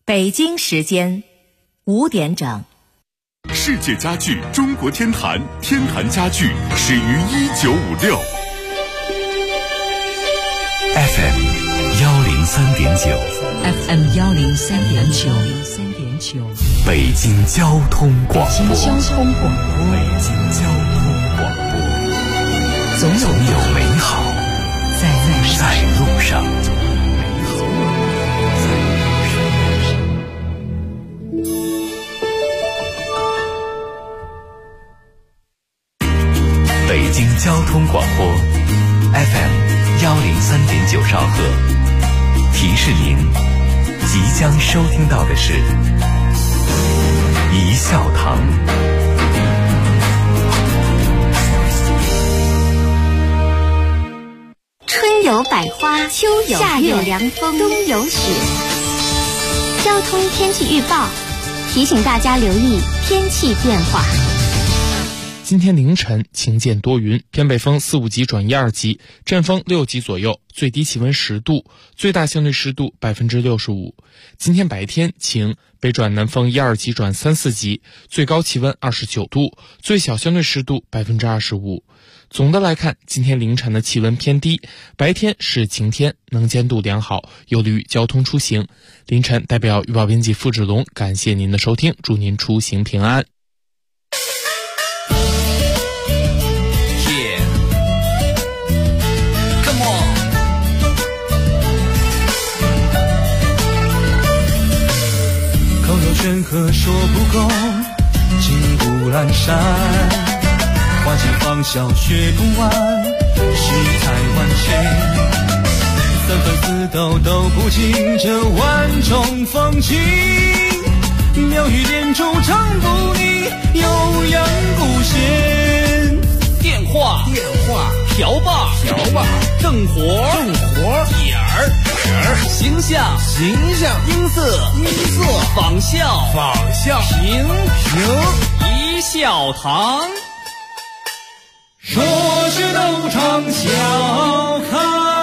北京时间5点整。 世界家具中国天坛，天坛家具始于1956。FM 103.9，FM 103.9， 北京交通广播， 北京交通广播，总有美好在路上。 北京交通广播 FM 103.9兆赫，提示您即将收听到的是一笑堂。 春有百花，秋有夏有凉风，冬有雪。交通天气预报提醒大家留意天气变化。 今天凌晨晴间多云，偏北风4、5级转1、2级，阵风6级左右，最低气温10度，最大相对湿度65%。今天白天晴，北转南风1、2级转3、4级，最高气温29度，最小相对湿度25%。总的来看，今天凌晨的气温偏低，白天是晴天，能见度良好，有利于交通出行。凌晨代表预报编辑付志龙感谢您的收听，祝您出行平安。 口若悬河说不够，金谷阑珊，花间芳笑学不完，世态万千，三分四斗都不尽这万种风情，妙语连珠唱不腻，悠扬古弦。 电话瓢把正活点儿形象音色仿效评一笑堂， 说是斗场笑开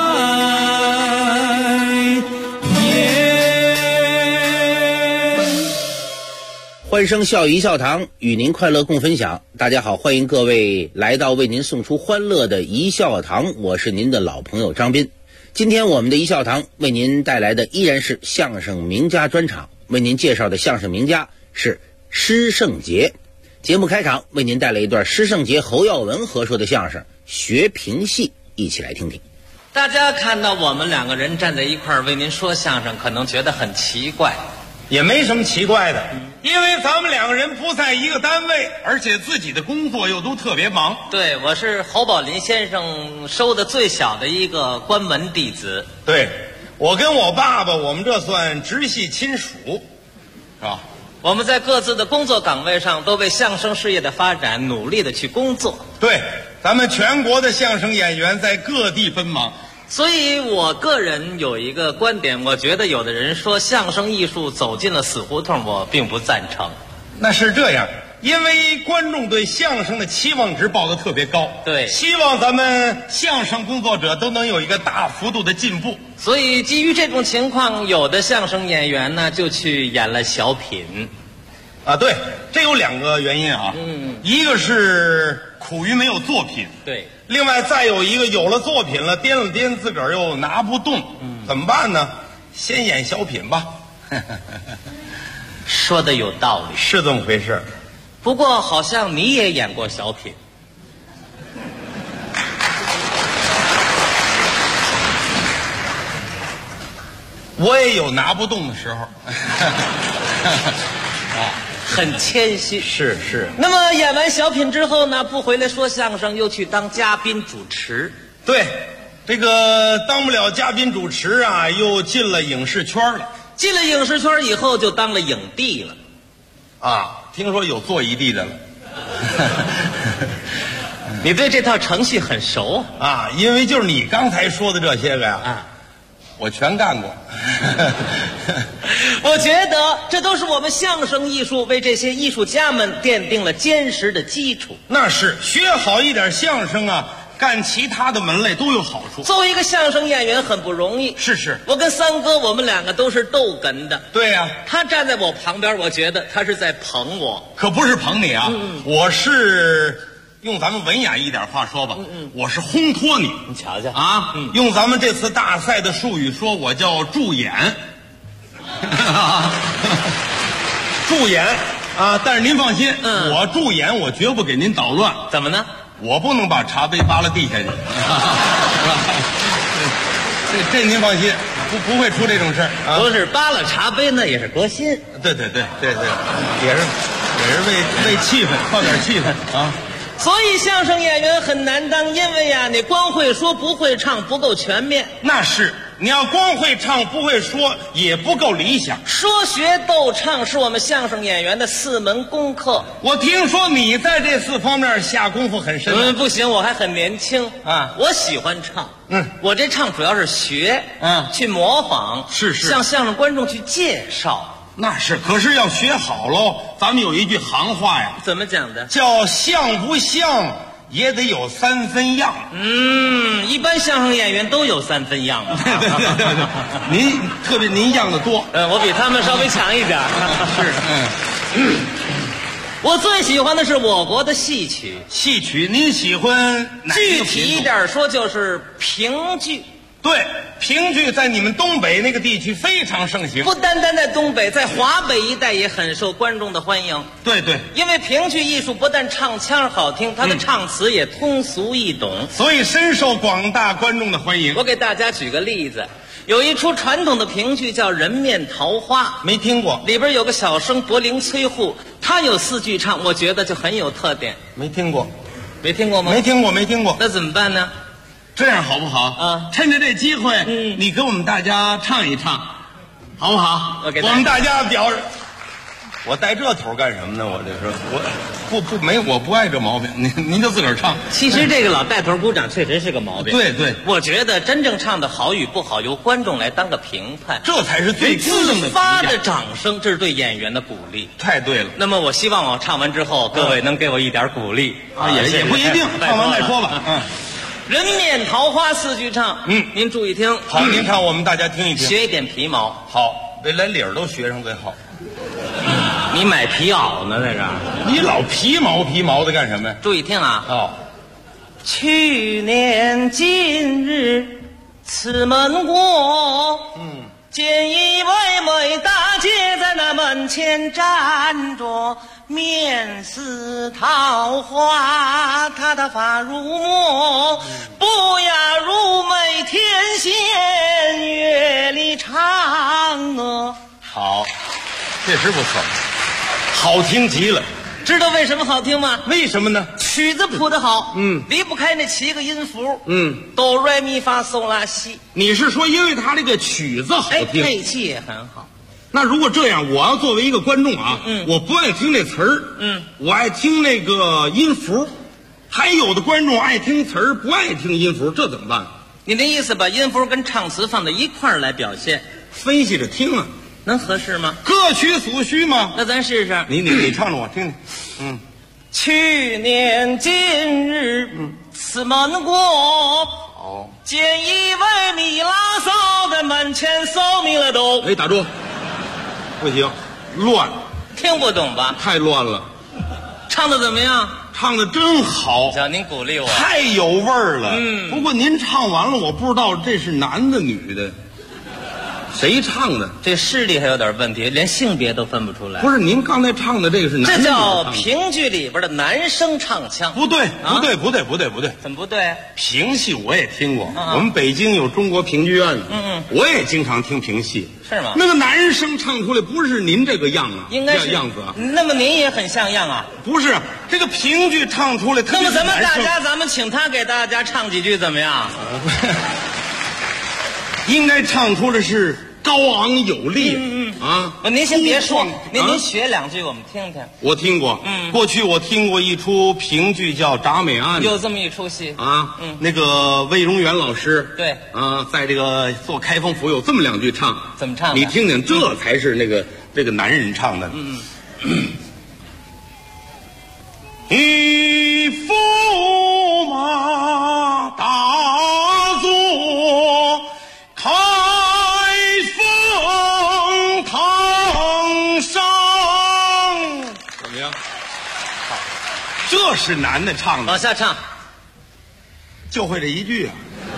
颜。 欢声笑语一笑堂，与您快乐共分享。大家好，欢迎各位来到为您送出欢乐的一笑堂，我是您的老朋友张斌。今天我们的一笑堂为您带来的依然是相声名家专场，为您介绍的相声名家是施圣杰。节目开场为您带来一段施圣杰、侯耀文合说的相声《学评戏》，一起来听听。 大家看到我们两个人站在一块儿为您说相声，可能觉得很奇怪， 也没什么奇怪的，因为咱们两个人不在一个单位，而且自己的工作又都特别忙。 对，我是侯宝林先生收的最小的一个关门弟子。 对，我跟我爸爸，我们这算直系亲属，是吧？ 我们在各自的工作岗位上都为相声事业的发展努力的去工作。 对，咱们全国的相声演员在各地奔忙。 所以我个人有一个观点，我觉得有的人说相声艺术走进了死胡同，我并不赞成。 那是这样，因为观众对相声的期望值报得特别高， 对， 希望咱们相声工作者都能有一个大幅度的进步。 所以基于这种情况，有的相声演员呢就去演了小品。 啊，对，这有2个原因啊。一个是苦于没有作品， 对。 另外再有一个，有了作品了，掂了掂自个儿又拿不动，怎么办呢？先演小品吧。 说的有道理， 是这么回事。 不过好像你也演过小品。 我也有拿不动的时候。 很谦虚。 是。 那么演完小品之后呢，不回来说相声，又去当嘉宾主持。 对，这个当不了嘉宾主持啊，又进了影视圈了。 进了影视圈以后，就当了影帝了。 啊，听说有做一帝的了。 你对这套程序很熟啊？因为就是你刚才说的这些个呀，我全干过。 我觉得这都是我们相声艺术为这些艺术家们奠定了坚实的基础。 那是，学好一点相声啊， 干其他的门类都有好处。 作为一个相声演员很不容易。 是， 我跟三哥我们两个都是逗哏的。 对呀， 他站在我旁边，我觉得他是在捧我， 可不是捧你啊，我是用咱们文雅一点话说吧，我是烘托你。 你瞧瞧啊，用咱们这次大赛的术语说，我叫助演。助演啊！但是您放心，我助演我绝不给您捣乱。 怎么呢？ 我不能把茶杯扒拉地下去。这您放心，不会出这种事儿啊。 不是扒拉茶杯，那也是革新。 对，也是为气氛，靠点气氛啊。 所以相声演员很难当，因为呀，你光会说不会唱，不够全面。 那是，你要光会唱不会说，也不够理想。 说学逗唱是我们相声演员的4门功课。 我听说你在这4方面下功夫很深。 不行，我还很年轻啊， 我喜欢唱。我这唱主要是学，去模仿， 是向相声观众去介绍。 那是，可是要学好喽。咱们有一句行话呀， 怎么讲的？ 叫像不像也得有3分样。 一般相声演员都有3分样嘛。 对，特别您样的多。 我比他们稍微强一点。 是， 我最喜欢的是我国的戏曲。 戏曲您喜欢哪一个品种？ 具体一点说就是评剧。 对，评剧在你们东北那个地区非常盛行。 不单单在东北，在华北一带也很受观众的欢迎。 对， 因为评剧艺术不但唱腔好听，它的唱词也通俗易懂， 所以深受广大观众的欢迎。 我给大家举个例子，有一出传统的评剧叫《人面桃花》， 没听过。 里边有个小生柏林崔护，他有4句唱，我觉得就很有特点。 没听过。 没听过吗？ 没听过。 那怎么办呢？ 这样好不好啊？ 趁着这机会，你给我们大家唱一唱，好不好？我们大家表示，我带这头干什么呢？我这说，我不爱这毛病。您就自个儿唱。 其实这个老带头鼓掌确实是个毛病。 对， 我觉得真正唱的好与不好，由观众来当个评判， 这才是最公正的自发的掌声，这是对演员的鼓励。 太对了。 那么我希望我唱完之后，各位能给我一点鼓励啊，也不一定，唱完再说吧。 人面桃花4句唱，您注意听。 好，您唱，我们大家听一听， 学一点皮毛。 好，得连理儿都学上最好。 你买皮袄呢，在这儿？ 你老皮毛的干什么呀？ 注意听啊！去年今日此门过，见一位美大姐在那门前站着，面似桃花，她的发如墨，不亚如美天仙月里唱啊！ 好，确实不错，好听极了。 知道为什么好听吗？ 为什么呢？ 曲子谱得好，离不开那7个音符，哆来咪发嗦拉西。 你是说因为他这个曲子好听， 配器也很好。 那如果这样，我要作为一个观众啊，我不爱听这词儿，我爱听那个音符，还有的观众爱听词儿，不爱听音符，这怎么办？ 你的意思把音符跟唱词放在一块儿来表现， 分析着听啊， 能合适吗？ 各取所需吗？ 那咱试试。 你唱着我听听。 去年今日，此门过，见一位米拉嫂在门前扫米了都。 哎，打住，不行，乱， 听不懂吧？ 太乱了。 唱的怎么样？ 唱的真好， 行，您鼓励我， 太有味儿了。不过您唱完了，我不知道这是男的女的。谁唱的？ 这视力还有点问题，连性别都分不出来。 不是，您刚才唱的这个是男的， 这叫评剧里边的男声唱腔。 不对，不对。 怎么不对？ 评戏我也听过，我们北京有中国评剧院，我也经常听评戏。 是吗？ 那个男声唱出来不是您这个样啊， 应该是样子啊。 那么您也很像样啊？ 不是，这个评剧唱出来， 那么咱们请他给大家唱几句怎么样？ 应该唱出的是高昂有力， 您先别说，您学2句我们听听。 我听过，过去我听过一出评剧叫《铡美案》， 有这么一出戏啊，那个魏荣元老师， 对啊，在这个做开封府有这么2句唱， 怎么唱的？ 你听听，这才是这个男人唱的。一驸马风堂上，怎么样？好，这是男的唱的， 往下唱， 就会这一句啊，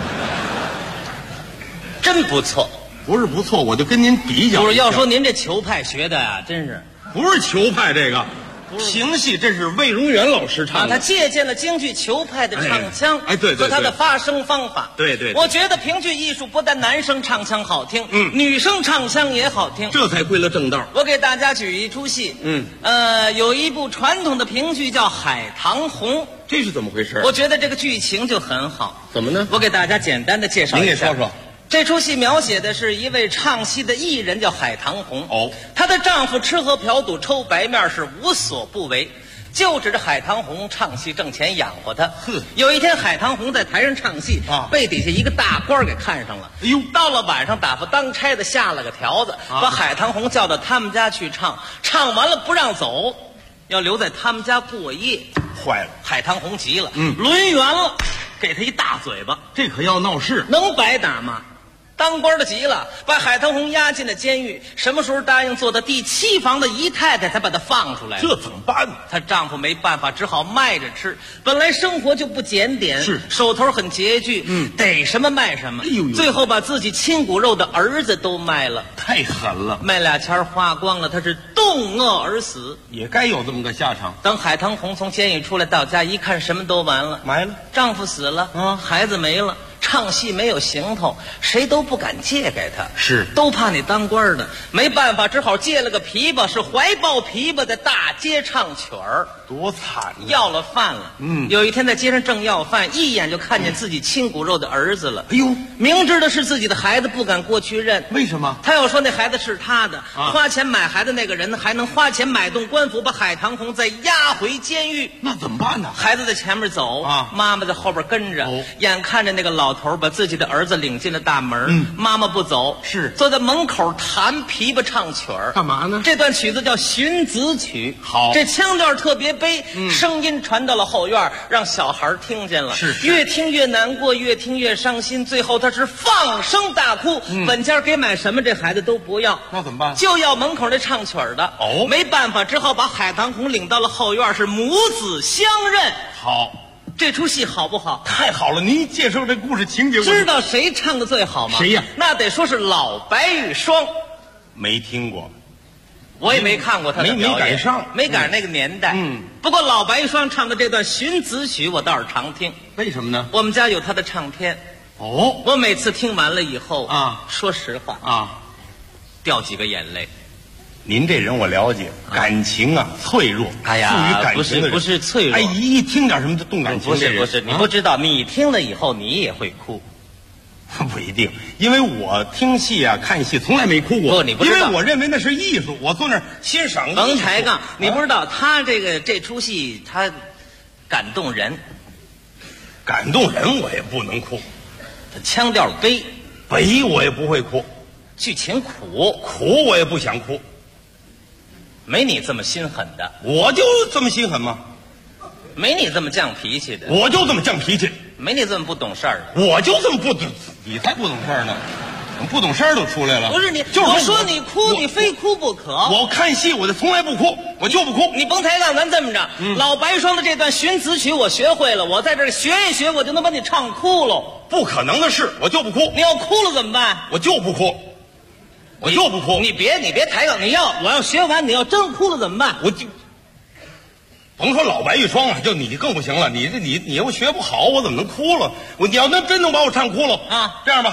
真不错。 不是不错，我就跟您比较。 不是要说您这球派学的呀，真是不是球派这个。评戏这是魏荣元老师唱的， 他借鉴了京剧球派的唱腔， 对， 和他的发声方法， 对， 我觉得评剧艺术不但男生唱腔好听，女生唱腔也好听， 这才归了正道。 我给大家举一出戏，有一部传统的评剧叫《海棠红》， 这是怎么回事？ 我觉得这个剧情就很好。 怎么呢？ 我给大家简单的介绍一下。 您给说说。 这出戏描写的是一位唱戏的艺人，叫海棠红。 哦， 她的丈夫吃喝嫖赌抽白面是无所不为，就指着海棠红唱戏挣钱养活她。有一天海棠红在台上唱戏，被底下一个大官给看上了。哎呦，到了晚上，打发当差的下了个条子，把海棠红叫到他们家去唱，唱完了不让走，要留在他们家过夜。 坏了， 海棠红急了，抡圆了，给他一大嘴巴。 这可要闹事， 能白打吗？当官的急了，把海棠红押进了监狱。什么时候答应做到第7房的姨太太，才把她放出来？ 这怎么办呢？ 她丈夫没办法，只好卖着吃。本来生活就不检点， 是手头很拮据，逮什么卖什么。哎呦，最后把自己亲骨肉的儿子都卖了， 太狠了。 卖俩钱花光了，她是冻饿而死， 也该有这么个下场。 等海棠红从监狱出来到家一看，什么都完了， 埋了， 丈夫死了，孩子没了。唱戏没有行头，谁都不敢借给他， 是都怕你当官的。没办法，只好借了个琵琶，是怀抱琵琶在大街唱曲儿， 多惨呀！ 要了饭了。有一天在街上正要饭，一眼就看见自己亲骨肉的儿子了。哎呦，明知道是自己的孩子，不敢过去认。 为什么？ 他要说那孩子是他的，花钱买孩子那个人还能花钱买动官府，把海棠红再押回监狱。 那怎么办呢？ 孩子在前面走，妈妈在后边跟着，眼看着那个老头把自己的儿子领进了大门，妈妈不走， 是坐在门口弹琵琶唱曲儿。 干嘛呢？ 这段曲子叫《寻子曲》， 好， 这腔调特别悲，声音传到了后院，让小孩听见了， 是越听越难过，越听越伤心，最后他是放声大哭。本家给买什么，这孩子都不要， 那怎么办？ 就要门口那唱曲儿的。没办法，只好把海棠红领到了后院，是母子相认。 好。 这出戏好不好？ 太好了！您介绍这故事情节， 知道谁唱的最好吗？ 谁呀？ 那得说是老白玉霜。 没听过， 我也没看过他的表演， 没赶上， 没赶上那个年代。不过老白玉霜唱的这段寻子曲，我倒是常听。 为什么呢？ 我们家有他的唱片。我每次听完了以后说实话掉几个眼泪。 您这人我了解，感情脆弱。 哎呀， 富于感情的人不是脆弱。 哎，一听点什么就动感情。 不是，你不知道，你听了以后你也会哭。 不一定，因为我听戏看戏从来没哭过。 你不知道， 因为我认为那是艺术，我坐那儿欣赏。 甭抬杠，你不知道他这出戏他感动人， 感动人我也不能哭。 他腔调悲我也不会哭， 剧情苦我也不想哭。 没你这么心狠的， 我就这么心狠吗？ 没你这么犟脾气的， 我就这么犟脾气。 没你这么不懂事儿的， 我就这么不懂，你才不懂事儿呢，不懂事儿都出来了。 不是你， 就是我说你哭，你非哭不可。 我看戏我就从来不哭，我就不哭。 你甭抬杠，咱这么着，老白霜的这段寻子曲我学会了，我在这儿学一学，我就能把你唱哭喽。 不可能的事，我就不哭。 你要哭了怎么办？ 我就不哭。我就不哭， 你别抬杠，我要学完，你要真哭了怎么办？ 我就甭说老白玉霜就你更不行了，你又学不好，我怎么能哭了？你要真能把我唱哭了这样吧，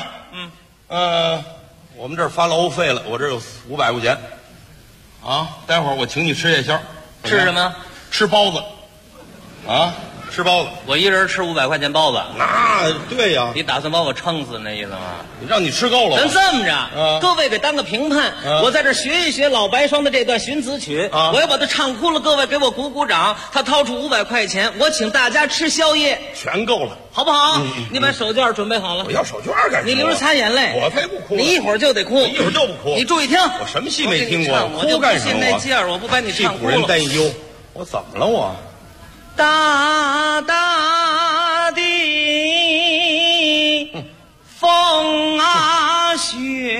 我们这儿发劳务费了，我这有500块钱，待会儿我请你吃夜宵， 吃什么？ 吃包子，吃包子， 我一人吃500块钱包子， 那对呀， 你打算把我撑死那意思吗？ 让你吃够了。 咱这么着，各位给当个评判，我在这学一学老白霜的这段寻子曲，我要把它唱哭了，各位给我鼓鼓掌。他掏出500块钱，我请大家吃宵夜， 全够了， 好不好？你把手绢准备好了。 我要手绢干什么？ 你流着擦眼泪， 我才不哭。 你一会儿就得哭， 一会儿就不哭。 你注意听， 我什么戏没听过？ 我就不信那劲儿，我不把你唱哭了。 替古人担忧，我怎么了我？ 大大的风雪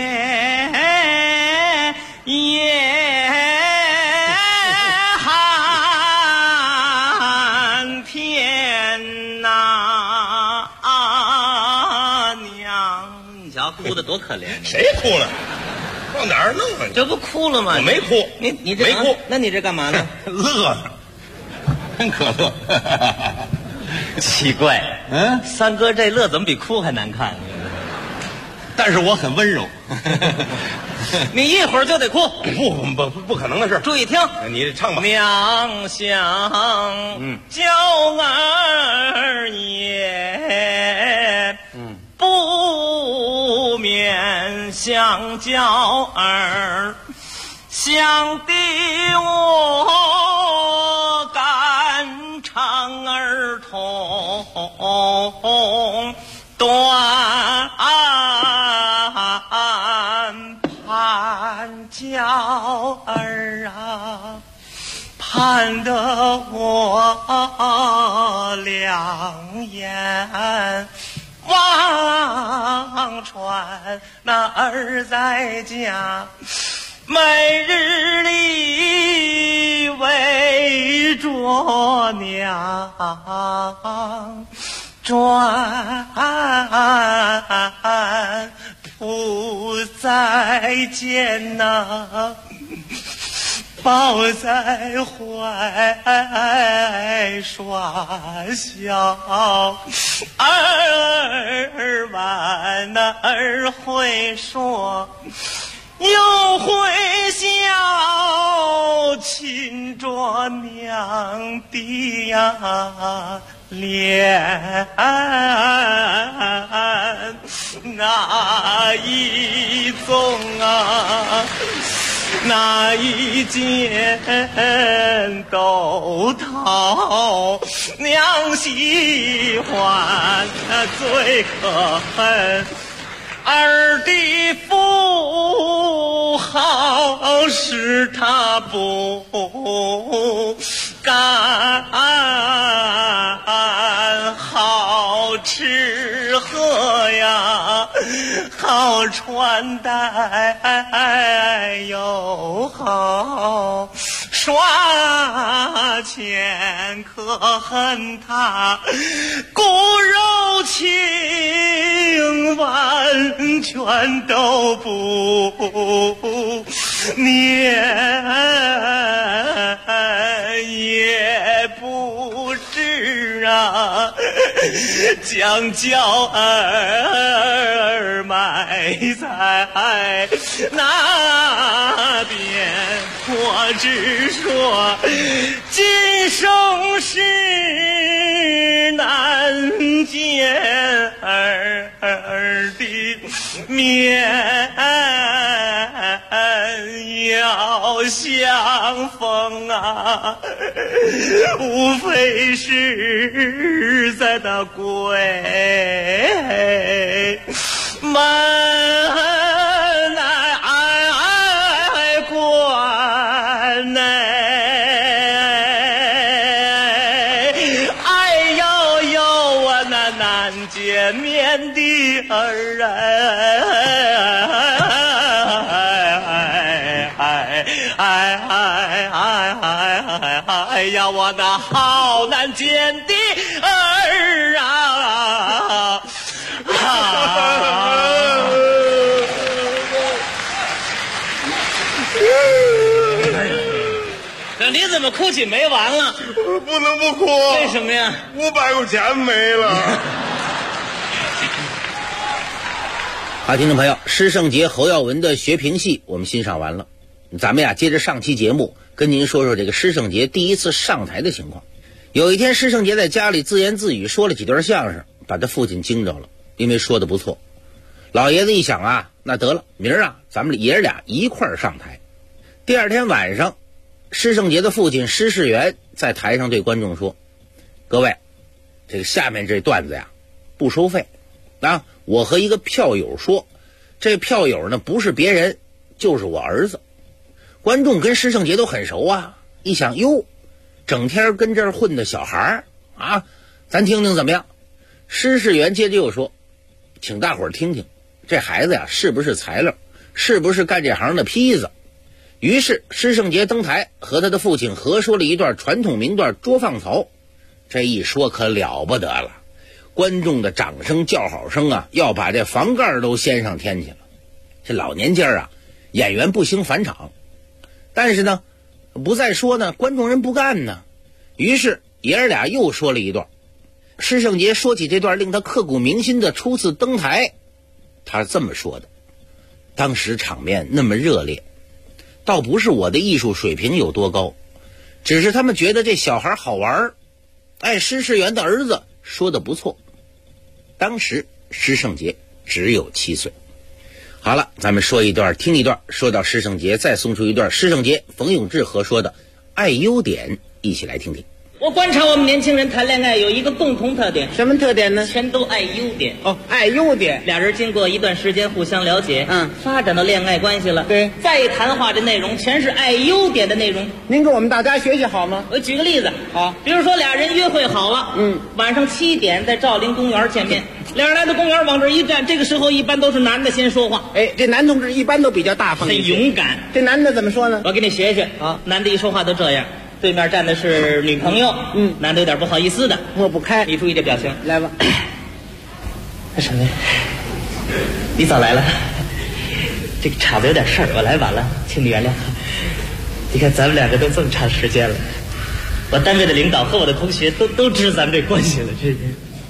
也寒天呐，娘，你瞧哭得多可怜！ 谁哭了？往哪儿弄啊？ 这不哭了吗？ 我没哭， 你这没哭， 那你这干嘛呢？ 乐呢，真可乐。 奇怪，三哥这乐怎么比哭还难看？ 但是我很温柔。 你一会儿就得哭， 不可能的事。 注意听， 你唱吧。 娘想娇儿也，不免想娇儿，想的我肝肠儿痛，断盼娇儿啊，盼得我两眼望穿那儿在家，每日里围着娘转，不再见呐，抱在怀耍笑，儿晚那儿会说，又会笑，亲着娘的呀脸，那一宗啊，那一件都讨娘喜欢，最可恨儿的不好使他不干，好吃喝呀，好穿戴又好耍钱，可恨他骨肉情完全都不念，也不知啊将娇儿埋在哪边，我只说今生是难见儿的面，要相逢啊，无非是在那鬼门关内，哎呦呦啊，那难见面的儿哎呀，我那好难见的儿啊！你怎么哭起没完了？ 不能不哭。 为什么呀 ？500块钱没了。 好，听众朋友，施圣杰、侯耀文的学评戏我们欣赏完了，咱们呀接着上期节目跟您说说这个施圣杰第一次上台的情况。有一天，施圣杰在家里自言自语说了几段相声，把他父亲惊着了，因为说的不错。老爷子一想啊，那得了，明儿啊咱们爷俩一块儿上台。第二天晚上，施圣杰的父亲施世元在台上对观众说：“各位，这个下面这段子呀不收费啊，我和一个票友说，这票友呢不是别人，就是我儿子。”观众跟施圣杰都很熟啊，一想哟，整天跟这儿混的小孩啊，咱听听怎么样？施世元接着又说：“请大伙儿听听， 这孩子呀是不是材料，是不是干这行的坯子。于是施圣杰登台，和他的父亲合说了一段传统名段《捉放曹》。这一说可了不得了，观众的掌声叫好声啊，要把这房盖都掀上天去了。这老年间啊，演员不兴返场，但是呢不再说呢，观众人不干呢。于是爷儿俩又说了一段。施圣杰说起这段令他刻骨铭心的初次登台，他是这么说的：当时场面那么热烈，倒不是我的艺术水平有多高，只是他们觉得这小孩好玩。施世元的儿子说的不错。当时施圣杰只有7岁。好了，咱们说一段听一段，说到施圣杰再送出一段施圣杰冯永志合说的《爱优点》，一起来听听。 我观察我们年轻人谈恋爱有一个共同特点。 什么特点呢？ 全都爱优点。 爱优点。 俩人经过一段时间互相了解，发展到恋爱关系了。 对， 再一谈话的内容全是爱优点的内容。 您给我们大家学学好吗？ 我举个例子。 好， 比如说俩人约会好了，晚上7点在兆麟公园见面。俩人来到公园往这一站，这个时候一般都是男的先说话。 这男同志一般都比较大方， 很勇敢。 这男的怎么说呢？ 我给你学学啊，男的一说话都这样。对面站的是女朋友，男的有点不好意思的抹不开。 你注意这表情， 来吧。 什么呀？你早来了，这个场子有点事儿，我来晚了，请你原谅。你看咱们两个都这么长时间了，我单位的领导和我的同学都知咱们这关系了，这是。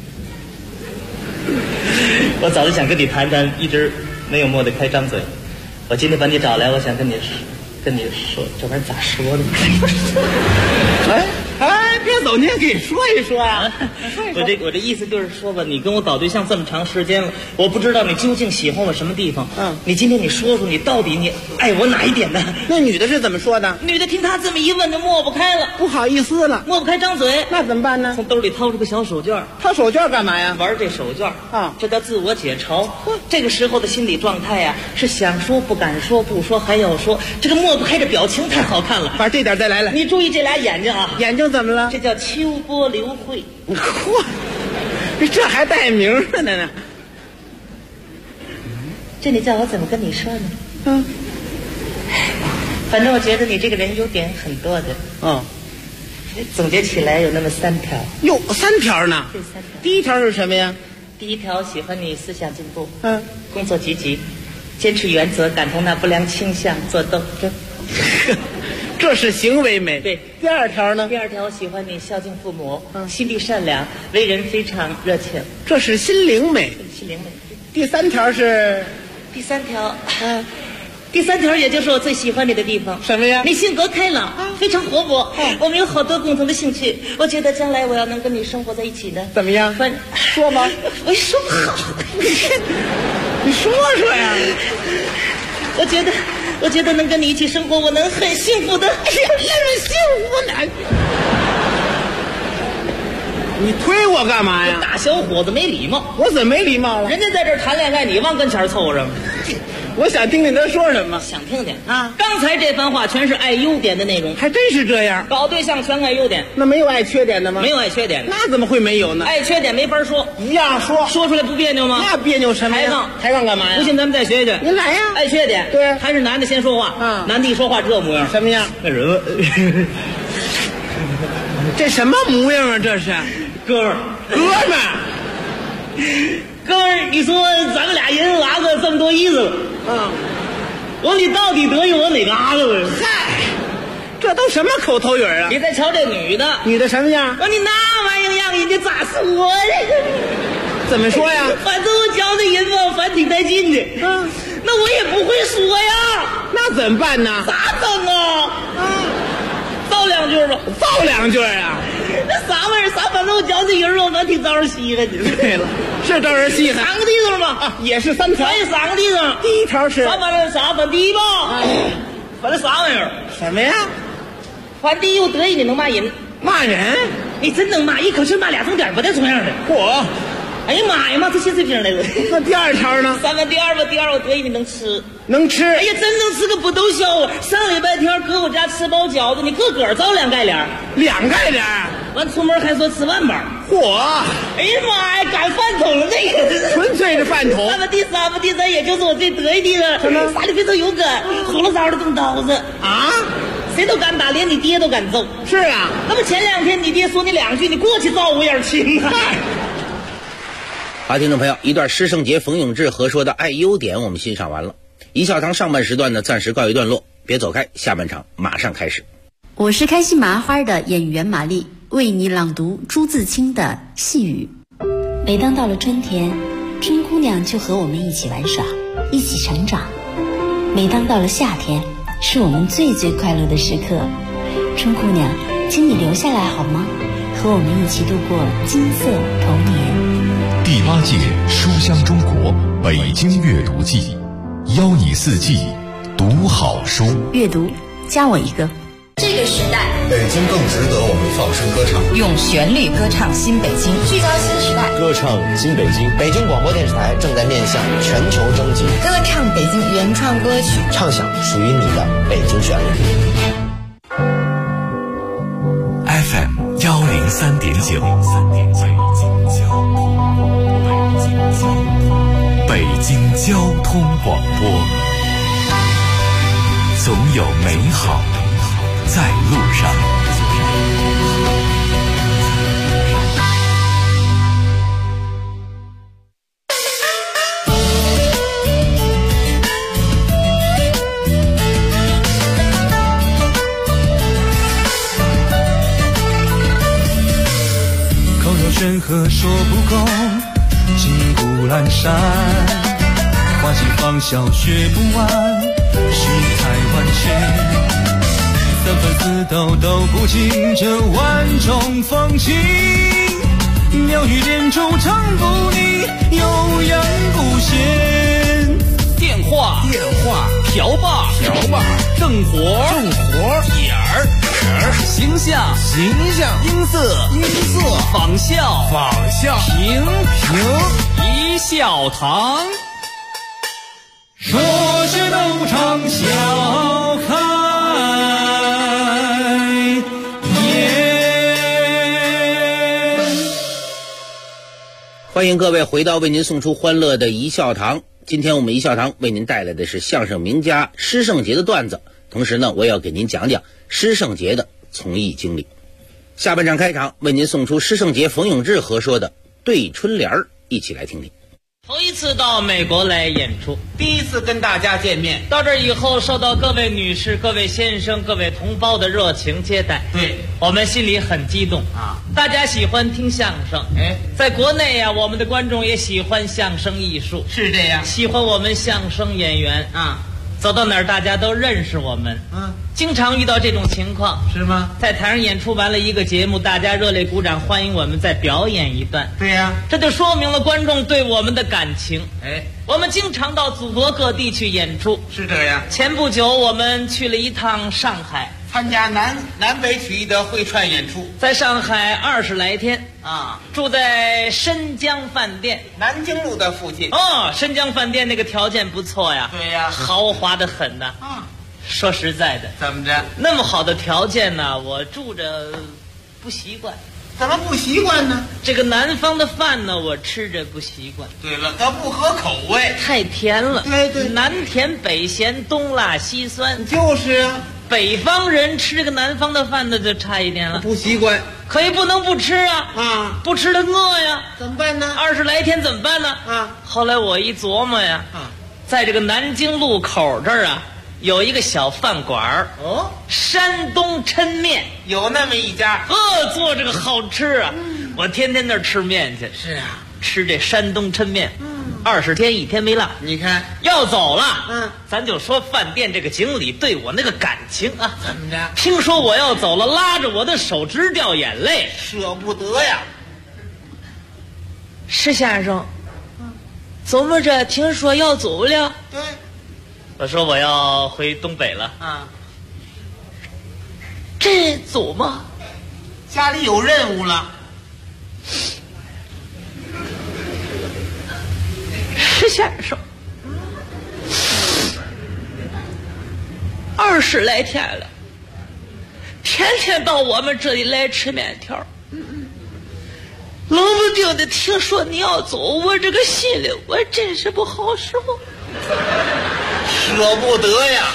我早就想跟你谈谈，一直没有抹得开张嘴。我今天把你找来，我想跟你说，这玩意儿咋说呢？ 别走，您给说一说啊。 我这意思就是说吧，你跟我搞对象这么长时间了，我不知道你究竟喜欢我什么地方。你今天你说说，你到底你爱我哪一点呢？ 那女的是怎么说的？ 女的听他这么一问就抹不开了， 不好意思了， 抹不开张嘴。 那怎么办呢？ 从兜里掏出个小手绢。 掏手绢干嘛呀？ 玩这手绢啊， 这叫自我解嘲。这个时候的心理状态呀，是想说不敢说，不说还要说，这个抹不开的表情太好看了。 把这点再来来。 你注意这俩眼睛啊， 眼睛怎么了？ 这叫秋波流慧。 嚯，这还带名儿呢。 这你叫我怎么跟你说呢？反正我觉得你这个人优点很多的。总结起来有那么3条。 哟，3条呢？ 这3条。 第一条是什么呀？ 第一条，喜欢你思想进步，工作积极，坚持原则，感同那不良倾向，做斗争。 这是行为美。 对。 第2条呢？ 第2条，喜欢你孝敬父母，心地善良，为人非常热情。 这是心灵美。 心灵美。 第3条是？ 第3条，第3条也就是我最喜欢你的地方。 什么呀？ 你性格开朗，非常活泼。我们有好多共同的兴趣，我觉得将来我要能跟你生活在一起的。 怎么样？说吧。 我说不好。 你说说呀。 我觉得能跟你一起生活，我能很幸福的。 很幸福呢。你推我干嘛呀？ 大小伙子没礼貌。 我怎么没礼貌了？ 人家在这儿谈恋爱，你往跟前凑合着吗？ 我想听听他说什么。 想听听啊！刚才这番话全是爱优点的内容， 还真是这样。 搞对象全爱优点， 那没有爱缺点的吗？ 没有爱缺点的。 那怎么会没有呢？ 爱缺点没法说， 一样说， 说出来不别扭吗？ 那别扭什么呀？抬杠干嘛呀？ 不信咱们再学学。 您来呀！ 爱缺点， 对， 还是男的先说话。男的一说话这模样， 什么样？ 那人， 这什么模样啊？这是哥们儿，你说咱们俩人拉个这么多意思了，我说你到底得意我哪嘎达了？ 嗨，这都什么口头语啊？ 你再瞧这女的， 女的什么样？ 我说你那玩意儿样，人家咋说呀？ 怎么说呀？ 反正我教的人吧，反正挺带劲的。那我也不会说呀。 那怎么办呢？ 咋整啊？造2句吧。 造2句啊？ 那啥玩意儿？反正我教的人吧，反正挺招人稀罕的。 对了，是招人稀罕。 3个地方吧。 也是3条。 还有3个地方。 第1条是反第一吧。反正啥玩意儿？ 什么呀？ 反第一我得意，你能骂人？ 骂人？ 你真能骂，一口气骂2重点，不带重样的。 嚯！ 哎呀妈呀，骂出新水平来了。 那第2条呢？ 第二吧，我得意你能吃。 能吃？ 哎呀，真能吃个不逗笑啊！上礼拜天搁我家吃包饺子，你个个造2盖脸。 2盖脸？ 完出门还说吃晚班。 嚯！ 哎呀妈呀，赶饭桶了那个， 纯粹的饭桶。 那么第三，也就是我最得意的了。什么？杀的非常有感，后了招的动刀子啊！ 谁都敢打，连你爹都敢揍。 是啊， 那么前2天你爹说你2句，你过去照5眼青啊。 好，听众朋友，一段施圣杰、冯永志合说的爱优点我们欣赏完了。一笑堂上半时段呢暂时告一段落，别走开，下半场马上开始。 我是开心麻花的演员玛丽，为你朗读朱自清的细雨。每当到了春天，春姑娘就和我们一起玩耍，一起成长。每当到了夏天，是我们最快乐的时刻。春姑娘，请你留下来好吗？和我们一起度过金色童年。 第8届书香中国北京阅读季，邀你4季读好书。 阅读，加我一个。 这个时代， 北京更值得我们放声歌唱， 用旋律歌唱新北京，聚焦新时代， 歌唱新北京。北京广播电视台正在面向全球征集， 歌唱北京原创歌曲， 唱响属于你的北京旋律。 FM 103.9，北京交通广播，总有美好在路上。 口若悬河说不够，骑虎阑珊，花季芳笑学不完，世态万千。3分4斗都不尽这万种风情，鸟语连珠唱不腻，悠扬不闲。 电话瓢把正活眼儿形象音色仿效平一笑堂， 说是斗场笑开。 欢迎各位回到为您送出欢乐的一笑堂。今天我们一笑堂为您带来的是相声名家施圣杰的段子，同时呢，我也要给您讲讲施圣杰的从艺经历。下半场开场为您送出施圣杰、冯永志合说的《对春联》，一起来听听。 头一次到美国来演出， 第一次跟大家见面， 到这儿以后受到各位女士、各位先生、各位同胞的热情接待， 对我们心里很激动啊！大家喜欢听相声，在国内呀，我们的观众也喜欢相声艺术， 是这样， 喜欢我们相声演员啊。走到哪儿大家都认识我们，经常遇到这种情况， 是吗？ 在台上演出完了一个节目，大家热烈鼓掌欢迎我们再表演一段。 对呀， 这就说明了观众对我们的感情。我们经常到祖国各地去演出， 是这样。 前不久我们去了一趟上海， 参加南北曲艺的汇串演出， 在上海20来天啊， 住在申江饭店， 南京路的附近。 申江饭店那个条件不错呀， 对呀， 豪华的很呐。说实在的， 怎么着？ 那么好的条件呢，我住着不习惯。 怎么不习惯呢？ 这个南方的饭呢，我吃着不习惯。 对了，它不合口味， 太甜了。 对， 南甜北咸，东辣西酸。 就是啊， 北方人吃这个南方的饭呢，就差一点了， 不习惯。 可以不能不吃啊！不吃了饿呀， 怎么办呢 ？20来天怎么办呢？后来我一琢磨呀，在这个南京路口这儿啊，有一个小饭馆山东抻面， 有那么一家， 做这个好吃啊！我天天那儿吃面去。 是啊， 吃这山东抻面，20天1天没落。 你看要走了，咱就说饭店这个经理对我那个感情啊， 怎么着？ 听说我要走了，拉着我的手直掉眼泪， 舍不得呀。 施先生，怎么着？听说要走了？ 对。 我说我要回东北了。这走吗？ 家里有任务了。 施先生，20来天了，天天到我们这里来吃面条， 冷不丁的听说你要走，我这个心里我真是不好受， 舍不得呀。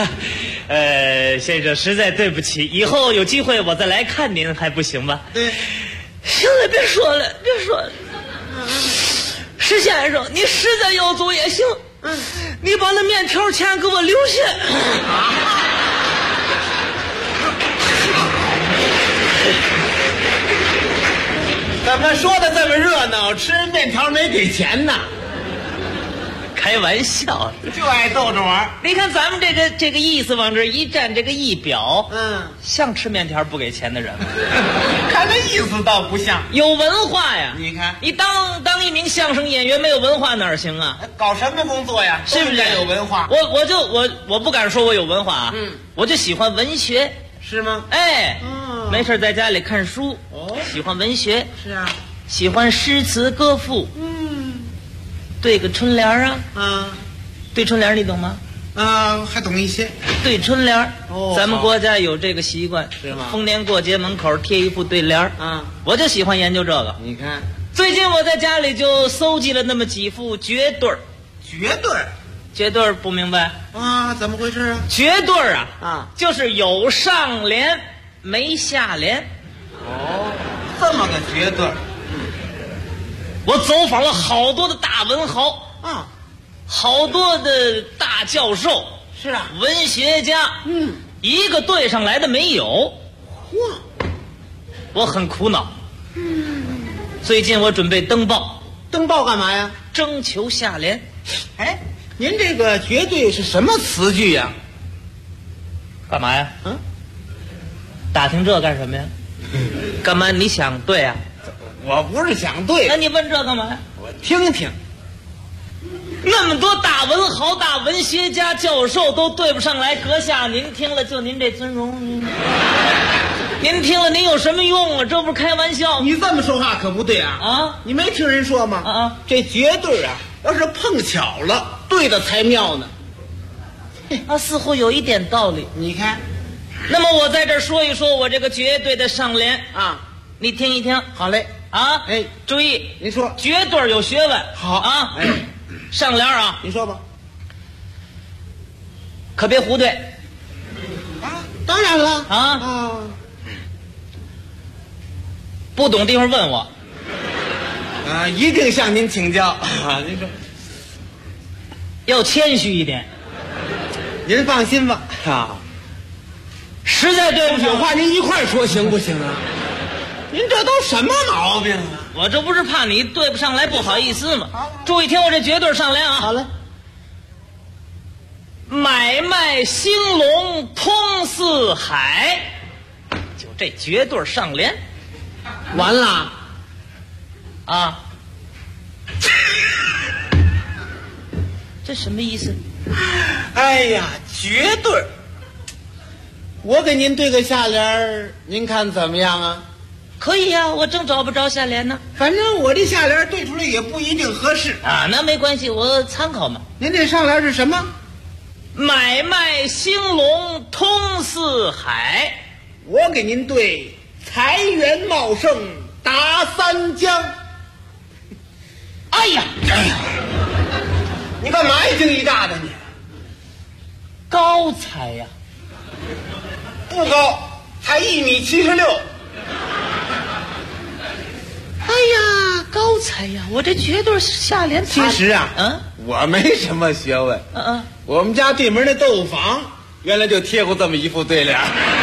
先生实在对不起，以后有机会我再来看您还不行吗？ 对， 行了，别说了，别说了。石先生，你实在要走也行，你把那面条钱给我留下。 怎么说的这么热闹？吃面条没给钱呢？ 开玩笑， 就爱逗着玩。 你看咱们这个意思往这一站，这个一表，像吃面条不给钱的人吗？ 看那意思倒不像， 有文化呀。 你看， 你当一名相声演员没有文化哪儿行啊？ 搞什么工作呀？ 是不是有文化？ 我不敢说我有文化啊，我就喜欢文学。 是吗？ 哎，没事在家里看书，喜欢文学。 是啊， 喜欢诗词歌赋。对个春联啊，对春联你懂吗？ 还懂一些。 对春联，咱们国家有这个习惯， 是吗？ 逢年过节门口贴一副对联我就喜欢研究这个。 你看， 最近我在家里就搜集了那么几副绝对儿。绝对儿不明白啊？怎么回事啊？ 绝对儿就是有上联没下联。 这么个绝对儿。 我走访了好多的大文豪好多的大教授， 是啊， 文学家，一个对上来的没有。我很苦恼。最近我准备登报干嘛呀？ 征求下联。 哎，您这个绝对是什么词句呀？ 干嘛呀？打听这干什么呀？干嘛你想对啊？ 我不是想对。 那你问这干嘛呀？ 我听听。 那么多大文豪、大文学家、教授都对不上来，阁下您听了，就您这尊容，您听了您有什么用啊？这不是开玩笑。 你这么说话可不对啊！你没听人说吗？这绝对要是碰巧了，对的才妙呢。 似乎有一点道理。 你看， 那么我在这儿说一说我这个绝对的上联你听一听。 好嘞。 注意， 你说绝对有学问。 好上联你说吧。 可别胡对。 当然了不懂地方问我。 一定向您请教。您说， 要谦虚一点。 您放心吧。 实在对不起， 有话您一块说行不行啊？您这都什么毛病啊？ 我这不是怕你对不上来不好意思吗？注意听我这绝对上联啊！ 好嘞。 买卖兴隆通四海，就这绝对上联。 完了这什么意思？ 哎呀，绝对！我给您对个下联，您看怎么样啊？ 可以呀，我正找不着下联呢。 反正我这下联对出来也不一定合适那没关系，我参考嘛。 您这上联是什么？ 买卖兴隆通四海。 我给您对财源茂盛达三江。哎呀，你干嘛一惊一乍的你？ 高才呀？ 不高，才1.76米。 哎呀，高才呀！我这绝对下联。 其实我没什么学问。我们家对门那豆腐坊原来就贴过这么一副对联。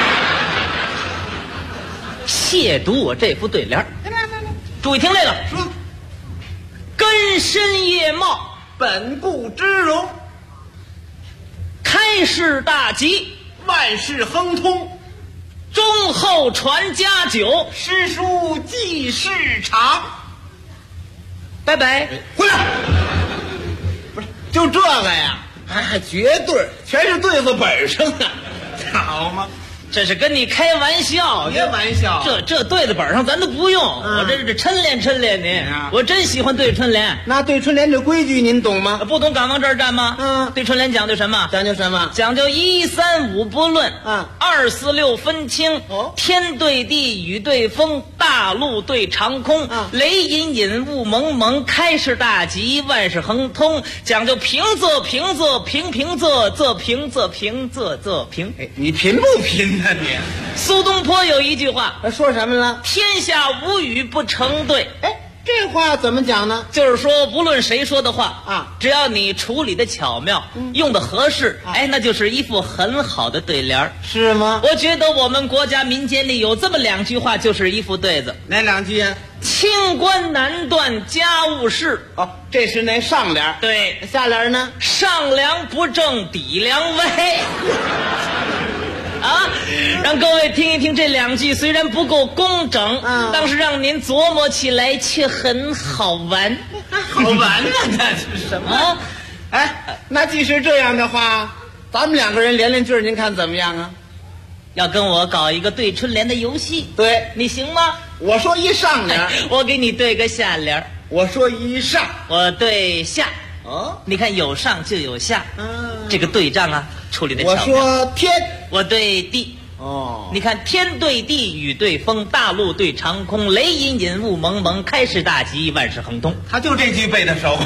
亵渎我这副对联。注意听这个。 说， 根深叶茂， 本固之容， 开市大吉， 万事亨通， 忠厚传家久， 诗书继世长。 拜拜。 回来。不是，就这个呀，还绝对全是对子本上的，好吗？ 这是跟你开玩笑， 别玩笑。 这对子本上咱都不用，我这是抻练抻练您。我真喜欢对春联。 那对春联这规矩您懂吗？ 不懂敢往这儿站吗？对春联讲究什么？ 讲究什么？ 讲究1、3、5不论，2、4、6分清。天对地，雨对风，大陆对长空，雷隐隐，雾蒙蒙，开市大吉，万事亨通。讲究平仄平仄平平仄仄平仄平仄仄平。 你贫不贫啊你？ 苏东坡有一句话， 说什么了？ 天下无语不成对。 这话怎么讲呢？ 就是说，无论谁说的话只要你处理的巧妙，用的合适，那就是一副很好的对联。 是吗？ 我觉得我们国家民间里有这么2句话，就是一副对子。 哪2句啊？ 清官难断家务事。 这是那上联。 对， 下联呢？ 上梁不正底梁歪。让各位听一听这2句，虽然不够工整，但是让您琢磨起来却很好玩。 好玩呢？那是什么？那既是这样的话，咱们2个人连句，您看怎么样啊？ 要跟我搞一个对春联的游戏？ 对， 你行吗？ 我说一上联， 我给你对个下联。 我说一上， 我对下。你看有上就有下，这个对仗处理的巧妙。 我说天， 我对地。你看天对地，雨对风，大陆对长空，雷隐隐，雾蒙蒙，开市大吉，万事亨通。 他就这句背得熟。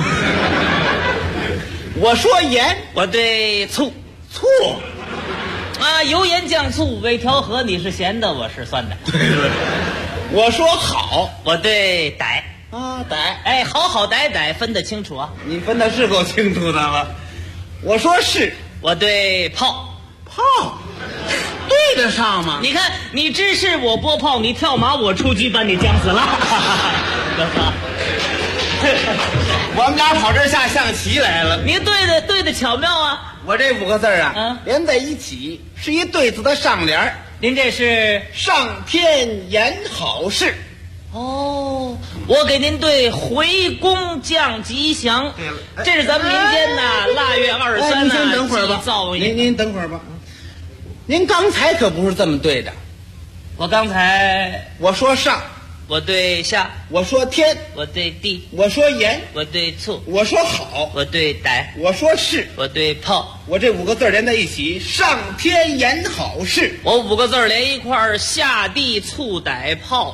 我说盐， 我对醋。 醋油盐酱醋五味调和，你是咸的，我是酸的。 对。我说好， 我对歹。 歹。 好歹歹分得清楚啊。 你分得是够清楚的了。我说是， 我对炮。 对得上吗？ 你看，你知事我拨炮，你跳马我出局，把你将死了。 我们俩跑这儿下象棋来了。 你对的巧妙啊！ 我这5个字连在一起是一对子的上联。 您这是上天言好事。 我给您对回宫降吉祥。 对了， 这是咱们民间腊月23 您先等会儿吧。您等会儿吧。您刚才可不是这么对的。 我刚才我说上， 我对下。 我说天， 我对地。 我说盐， 我对醋。 我说好， 我对歹。 我说是， 我对炮。 我这5个字连在一起，上天言好事。 我5个字连一块儿，下地醋歹炮。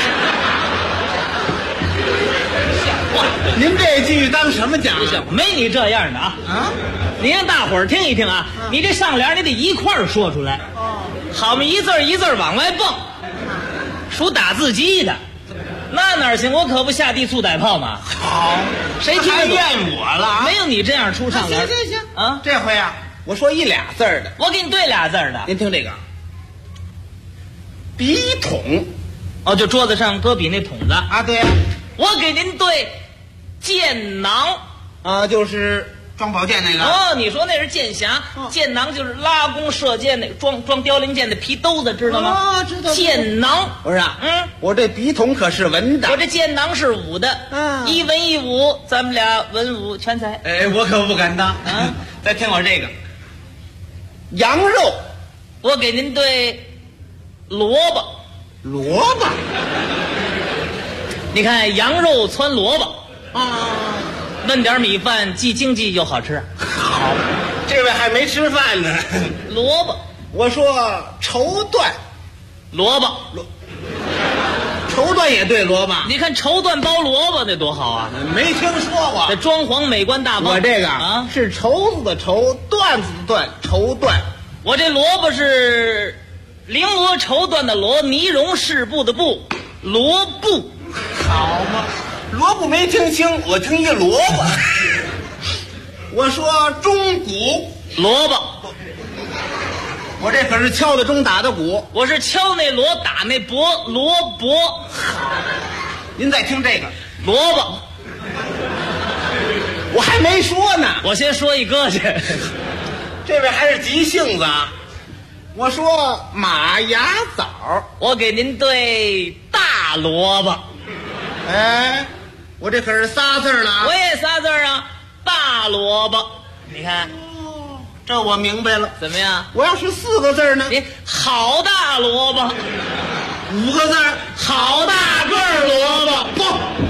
您这句当什么讲？ 没你这样的你让大伙儿听一听你这上联你得一块儿说出来。好嘛，一字一字往外蹦，属打字机的，那哪行？我可不下地醋歹炮嘛。 好， 谁听得懂？ 怨我了？ 没有你这样出上联。 行这回我说1、2字的， 我给你对2字的。 您听这个，笔筒。 就桌子上搁笔那筒子对呀。 我给您对箭囊就是装宝剑那个。 你说那是箭匣，箭囊就是拉弓射箭那装凋零箭的皮兜子，知道吗？ 知道。 箭囊不是我这笔筒可是文的， 我这箭囊是武的。一文一武，咱们俩文武全才。 我可不敢当再听我这个羊肉， 我给您对萝卜。你看羊肉汆萝卜焖点米饭，既经济又好吃。 好，这位还没吃饭呢。 萝卜， 我说绸缎。 萝卜， 绸缎也对萝卜。 你看绸缎包萝卜那多好啊！ 没听说过。 这装潢美观大方。 我这个是绸子的绸，缎子的缎，绸缎。 我这萝卜是绫罗绸缎的罗，呢绒饰布的布，罗布。 好嘛，萝卜没听清，我听一萝卜。我说钟鼓。 萝卜。 我这可是敲的钟打的鼓。 我是敲那锣打那钹，罗卜。 您再听这个萝卜。 我还没说呢， 我先说一个去。 这位还是急性子我说马牙枣， 我给您对大萝卜。 我这可是仨字了。 我也仨字大萝卜。你看这我明白了。 怎么样？ 我要是4个字呢？ 你好大萝卜。 5个字，好大个儿萝卜。不，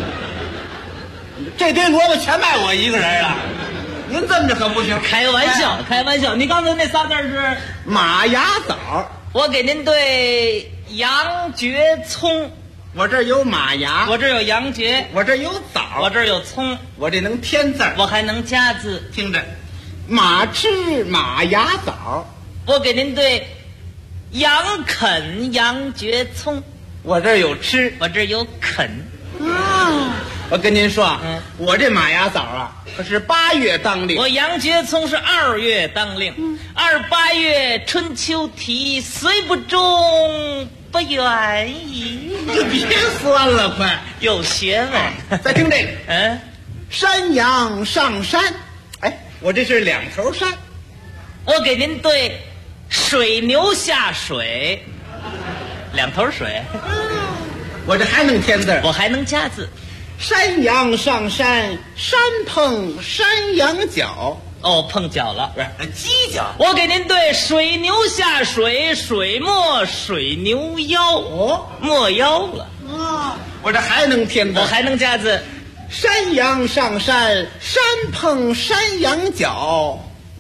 这堆萝卜全卖我一个人啊！您这么着可不行。 开玩笑，开玩笑。你刚才那仨字是马牙枣。 我给您对羊蕨葱。 我这有马牙， 我这有羊蕨， 我这有枣， 我这有葱， 我这能添字儿， 我还能加字。 听着，马吃马牙枣。 我给您对羊啃羊蕨葱。 我这有吃， 我这有啃。 我跟您说，我这马牙枣啊，可是8月当令。 我羊蕨葱是2月当令。28月春秋题，虽不中，不远矣。 你别酸了，快有学问。 再听这个，山羊上山。哎，我这是2头山。 我给您对水牛下水，2头水。 我这还能添字， 我还能加字。 山羊上山，山碰山羊角。 哦，碰脚了， 不是犄角。 我给您对水牛下水，水没水牛腰。 哦， 没腰了。 我这还能添字， 我还能加字。 山羊上山，山碰山羊角。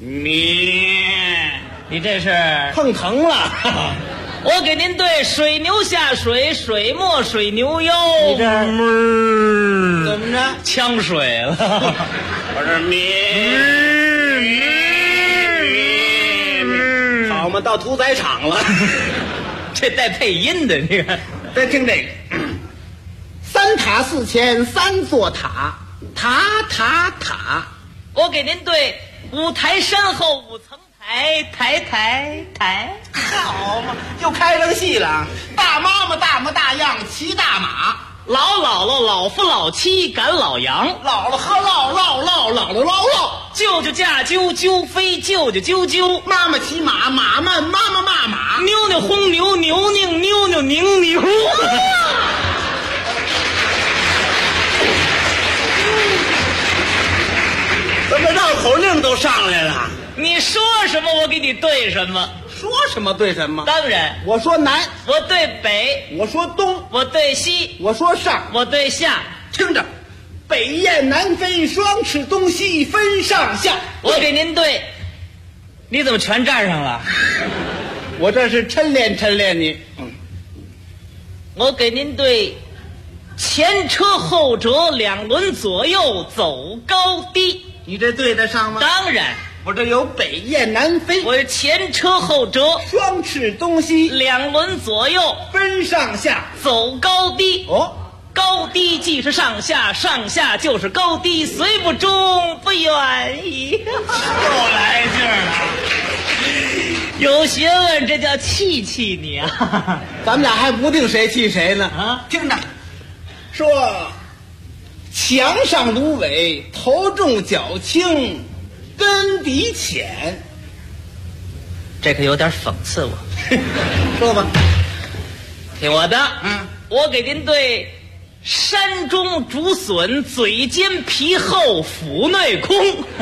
你这是碰疼了。 我给您对水牛下水，水没水牛腰。 你这怎么着？ 呛水了。 我这好嘛，到屠宰场了。 这带配音的，这个。 再听这个，3塔4前3座塔，塔塔塔。 我给您对5台山后5层台。 好嘛，又开这个戏了啊！大妈妈大模大样骑大马， 老姥姥老夫老妻赶老羊， 姥姥喝唠， 舅舅驾鸠鸠飞舅舅啾啾， 妈妈骑马马慢妈妈骂马， 妞妞轰牛牛拧妞妞拧牛。 怎么绕口令都上来了？ 你说什么我给你对什么。 说什么对什么？ 当然， 我说南， 我对北； 我说东， 我对西； 我说上， 我对下。 听着，北雁南飞，双翅东西分上下。 我给您对，你怎么全站上了？ 我这是抻练你。 我给您对，前车后辙，2轮左右走高低。 你这对得上吗？ 当然。 我这有北雁南飞， 我是前车后辙， 双翅东西 2轮左右分上下， 走高低。 哦， 高低即是上下，上下就是高低，虽不中，不远矣。 又来劲儿了，有学问，这叫气你啊！ 咱们俩还不定谁气谁呢啊！ 听着，说墙上芦苇，头重脚轻。根底浅， 这可有点讽刺我。 说吧， 听我的。我给您对山中竹笋，嘴尖皮厚，腹内空。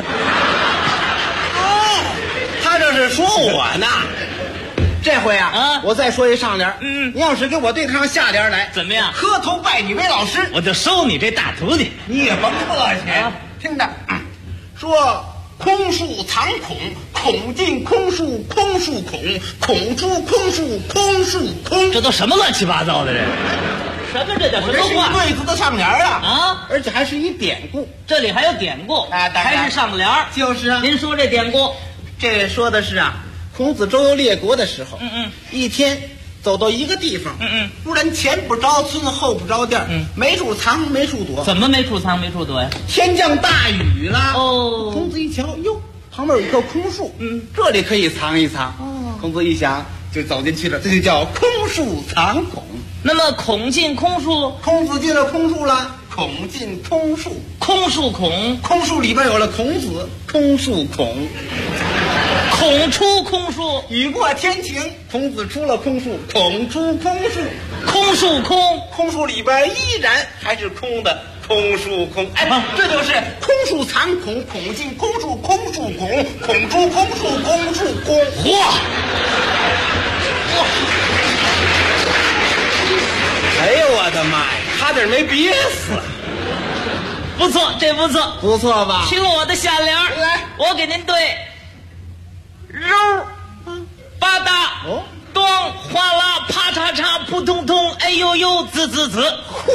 他这是说我呢。这回啊，我再说一上联。你要是给我对上下联来， 怎么样？ 磕头拜你为老师， 我就收你这大徒弟。 你也甭客气。听着，说。空树藏孔，孔进空树，空树孔，孔出空树，空树空。 这都什么乱七八糟的这？什么这叫什么话？ 这是一对子的上联啊！ 而且还是一典故。 这里还有典故还是上联？ 就是啊。 您说这典故， 这说的是啊，孔子周游列国的时候，一天走到一个地方，忽然前不着村后不着店，没处藏没处躲。 怎么没处藏没处躲呀？ 天降大雨了。孔子一瞧，哟，旁边有一棵空树，这里可以藏一藏。孔子一想，就走进去了，这就叫空树藏孔。 那么孔进空树， 孔子进了空树了，孔进空树， 空树孔， 空树里边有了孔子，空树孔。 孔出空树， 雨过天晴，孔子出了空树，孔出空树， 空树空， 空树里边依然还是空的，空树空。哎，这就是空树藏孔，孔进空树，空树孔，孔出空树，空树空。 嚯！ 哎呦我的妈呀，差点没憋死。 不错，这不错， 不错吧？ 听我的下联， 来， 我给您对。肉，吧嗒， 哦， 咚，哗啦，啪嚓嚓，扑通通，哎呦呦，滋滋滋。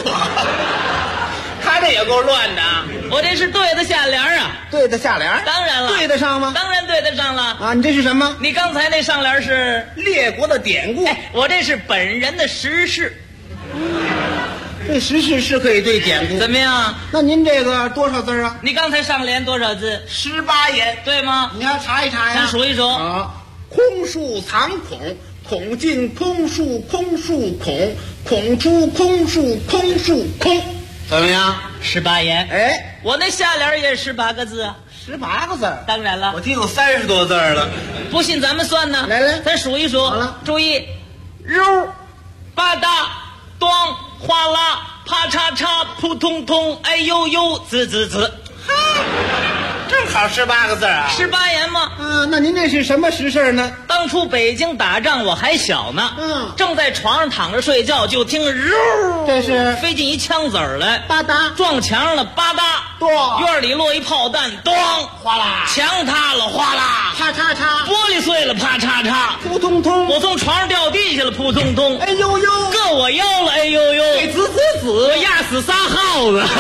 他这也够乱的。 我这是对的下联啊。 对的下联？ 当然了。 对得上吗？ 当然对得上了。 啊，你这是什么？ 你刚才那上联是列国的典故。 我这是本人的实事。 这实事是可以对典故。 怎么样？ 那您这个多少字啊？ 你刚才上联多少字 ？18言， 对吗？ 你要查一查呀。 先数一数。 啊，空树藏孔，孔进空树，空树孔，孔出空树，空树空。怎么样 ？18言。 哎， 我那下联也18个字啊。 18个字。 当然了。 我听有30多字了。 不信咱们算呢。 来来， 咱数一数。 好了， 注意，肉，吧嗒，咚，哗啦，啪嚓嚓，扑通通，哎呦呦，滋滋滋。 正好18个字啊 ！18言吗？ 那您这是什么实事呢？ 当初北京打仗我还小呢，正在床上躺着睡觉，就听肉， 这是飞进一枪子儿来， 吧嗒， 撞墙上了，吧嗒， 咚， 院里落一炮弹，咚， 哗啦， 墙塌了，哗啦， 啪嚓嚓， 玻璃碎了，啪嚓嚓， 扑通通， 我从床上掉地下了，扑通通， 哎呦呦， 硌我腰了，哎呦呦，我压死仨耗子。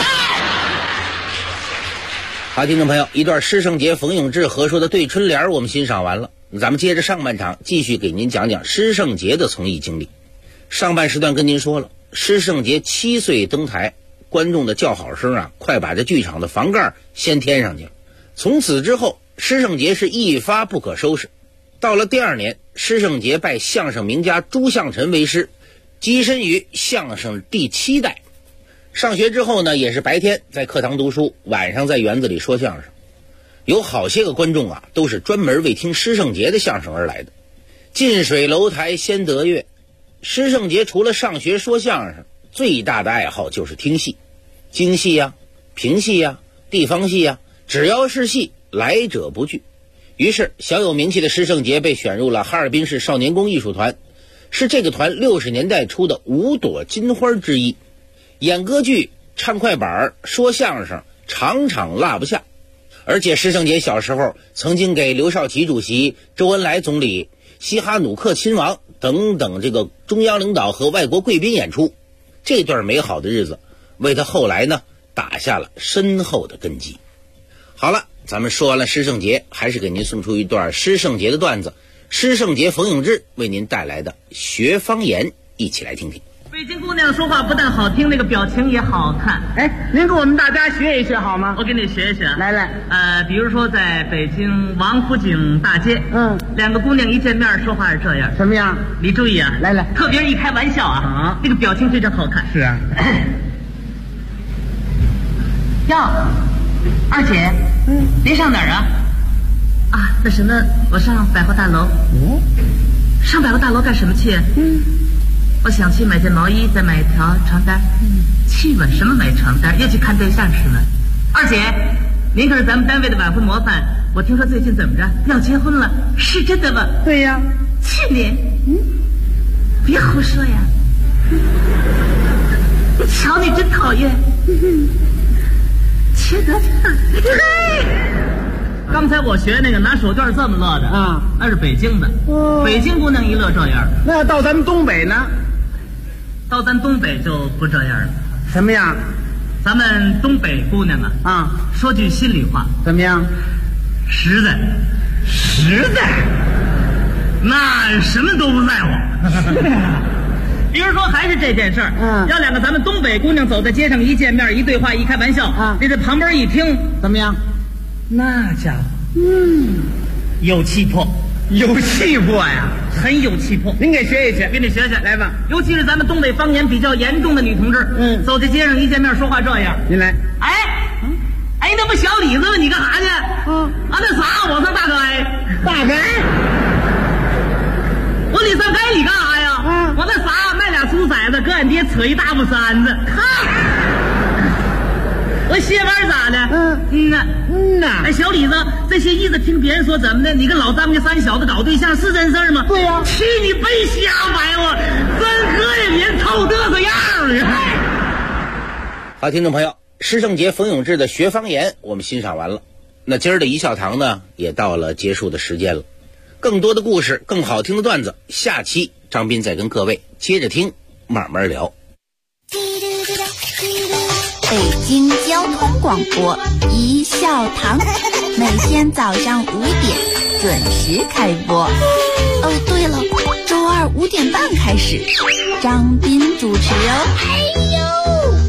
好，听众朋友，一段施圣杰、冯永志合说的对春联我们欣赏完了，咱们接着上半场继续给您讲讲施圣杰的从艺经历。上半时段跟您说了，施圣杰7岁登台，观众的叫好声啊，快把这剧场的房盖掀天上去了。从此之后，施圣杰是一发不可收拾。到了第2年，施圣杰拜相声名家朱相臣为师，跻身于相声第7代。上学之后呢，也是白天在课堂读书，晚上在园子里说相声。有好些个观众啊，都是专门为听施圣杰的相声而来的。近水楼台先得月，施圣杰除了上学说相声，最大的爱好就是听戏，京戏呀、评戏呀、地方戏呀，只要是戏，来者不拒。于是小有名气的施圣杰被选入了哈尔滨市少年宫艺术团，是这个团60年代初的5朵金花之一。演歌剧、唱快板、说相声，场场落不下。而且施圣杰小时候曾经给刘少奇主席、周恩来总理、西哈努克亲王等等这个中央领导和外国贵宾演出，这段美好的日子为他后来呢打下了深厚的根基。好了，咱们说完了施圣杰，还是给您送出一段施圣杰的段子，施圣杰、冯永志为您带来的学方言，一起来听听。 北京姑娘说话不但好听，那个表情也好看。 哎，您给我们大家学一学好吗？ 我给你学一学。 来来， 比如说在北京王府井大街，2个姑娘一见面说话是这样。 什么样？ 你注意啊， 来来， 特别是一开玩笑啊，这个表情非常好看。 是啊。 哟，二姐，您上哪儿啊？啊，那什么，我上百货大楼。上百货大楼干什么去？我想去买件毛衣，再买一条床单。去吧，什么买床单？又去看对象是吗？二姐，您可是咱们单位的晚会模范，我听说最近怎么着要结婚了，是真的吗？ 对呀。 去年。别胡说呀！瞧你真讨厌。缺德刚才我学那个拿手绢这么乐的啊，那是北京的。北京姑娘一乐这样。 那要到咱们东北呢？ 到咱东北就不这样了。 什么样？ 咱们东北姑娘啊，说句心里话， 怎么样？ 实在，那什么都不在乎。比如说还是这件事儿，要2个咱们东北姑娘走在街上，一见面一对话一开玩笑，你这旁边一听怎么样？ 那家伙，有气魄， 有气魄呀， 很有气魄。 您给学一学， 给你学学来吧。 尤其是咱们东北方言比较严重的女同志，走在街上一见面说话这样。 您来。 哎，那不小李子吗？你干啥去？那啥，我上大该。 大该？ 我李上该你干啥呀？我那啥卖俩猪崽子，搁俺爹扯一大布山子。我那歇班咋的？哎，小李子，这些日子听别人说怎么的？你跟老张家三小子搞对象是真事儿吗？ 对呀， 去你别瞎白话，真膈应人，臭嘚瑟样儿。 好，听众朋友，施圣杰、冯永志的学方言我们欣赏完了，那今儿的一笑堂呢也到了结束的时间了。更多的故事，更好听的段子，下期张斌再跟各位接着听，慢慢聊。 北京交通广播一笑堂，每天早上5点准时开播。哦，对了，周二5点半开始，张斌主持哦。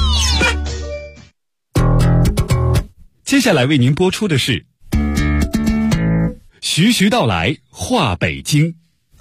接下来为您播出的是徐徐道来话北京。